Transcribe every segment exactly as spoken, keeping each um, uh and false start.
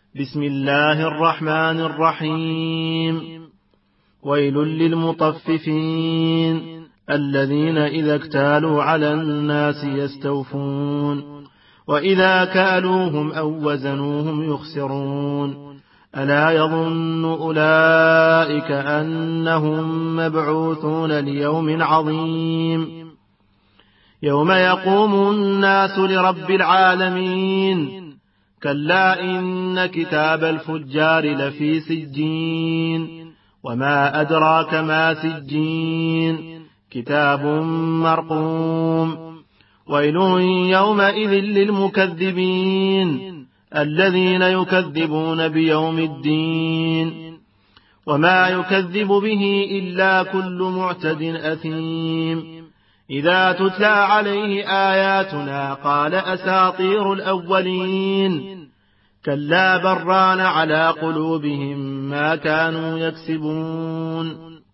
بسم الله الرحمن الرحيم. ويل للمطففين الذين إذا اكتالوا على الناس يستوفون وإذا كالوهم أو وزنوهم يخسرون ألا يظن أولئك أنهم مبعوثون ليوم عظيم يوم يقوم الناس لرب العالمين كلا إن كتاب الفجار لفي سجين وما أدراك ما سجين كتاب مرقوم ويل يومئذ للمكذبين الذين يكذبون بيوم الدين وما يكذب به إلا كل معتد أثيم إذا تتلى عليه آياتنا قال أساطير الأولين كلا بران على قلوبهم ما كانوا يكسبون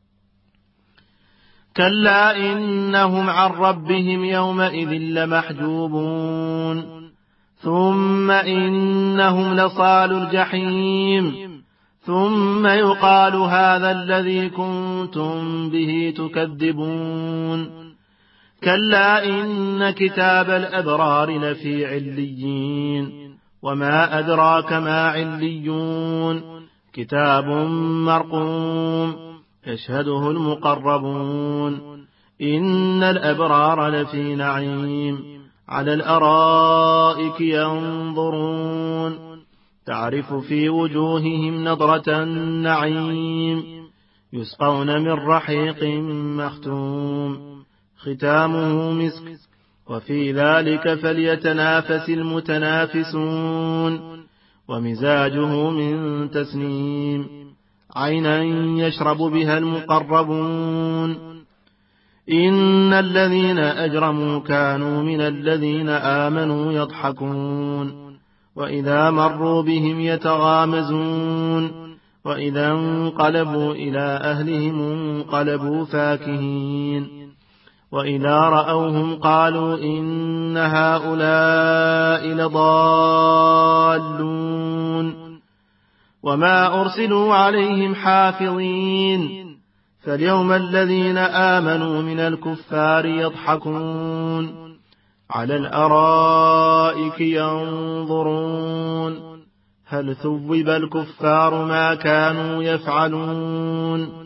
كلا إنهم عن ربهم يومئذ لمحجوبون ثم إنهم لصال الجحيم ثم يقال هذا الذي كنتم به تكذبون كلا إن كتاب الأبرار لفي عليين وما أدراك ما عليون كتاب مرقوم يشهده المقربون إن الأبرار لفي نعيم على الأرائك ينظرون تعرف في وجوههم نضرة النعيم يسقون من رحيق مختوم ختامه مسك وفي ذلك فليتنافس المتنافسون ومزاجه من تسنيم عينا يشرب بها المقربون إن الذين أجرموا كانوا من الذين آمنوا يضحكون وإذا مروا بهم يتغامزون وإذا انقلبوا إلى أهلهم انقلبوا فاكهين وإذا رأوهم قالوا إن هؤلاء لضالون وما أرسلوا عليهم حافظين فاليوم الذين آمنوا من الكفار يضحكون على الأرائك ينظرون هل ثوب الكفار ما كانوا يفعلون